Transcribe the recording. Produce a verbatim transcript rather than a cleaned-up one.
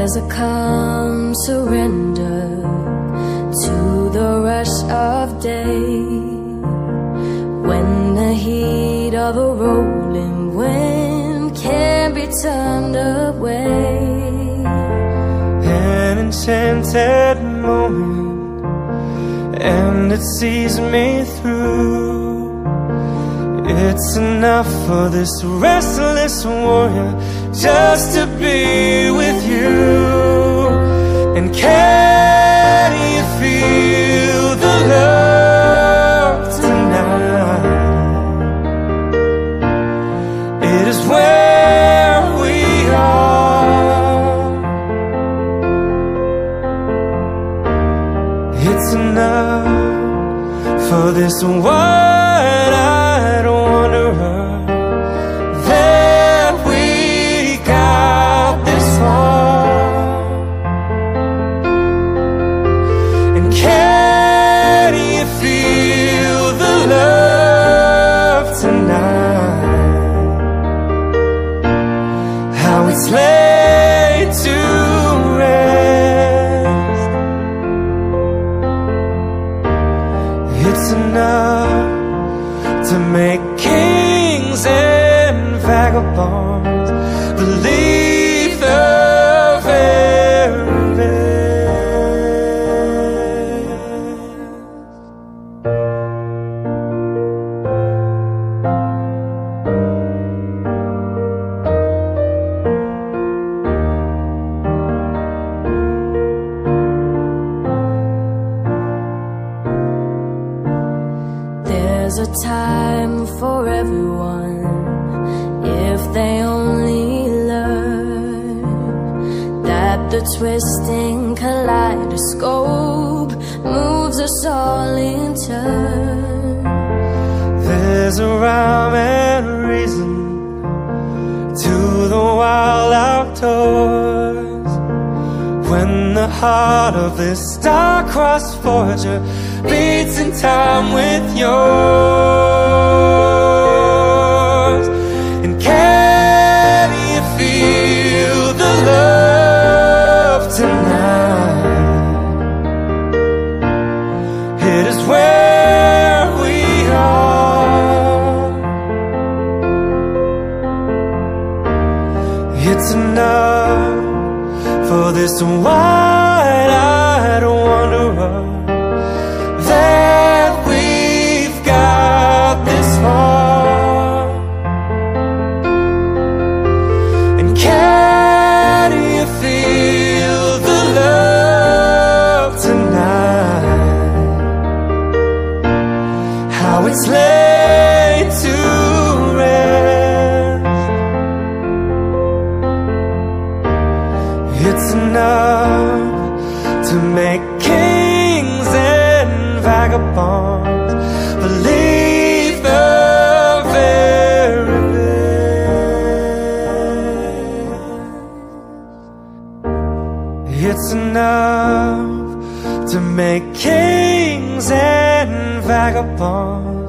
There's a calm surrender to the rush of day, when the heat of a rolling wind can't be turned away. An enchanted moment, and it sees me through. It's enough for this restless warrior just to be with you. And can you feel the love tonight? It is where we are. It's enough for this wide-eyed wanderer that we got this far. And can you feel the love tonight? How it's laid to rest. It's enough to make kings and vagabonds believe the very best. There's a time for everyone, if they only learn that the twisting kaleidoscope moves us all in turn. There's a rhyme and reason to the wild outdoors, when the heart of this star-crossed voyager beats in time with yours. And can you feel the love tonight? It is where we are. It's enough for this wide-eyed wanderer that we've got this far. And can you feel the love tonight? How it's laid to rest. It's enough to make kings and vagabonds believe the very best. It's enough to make kings and vagabonds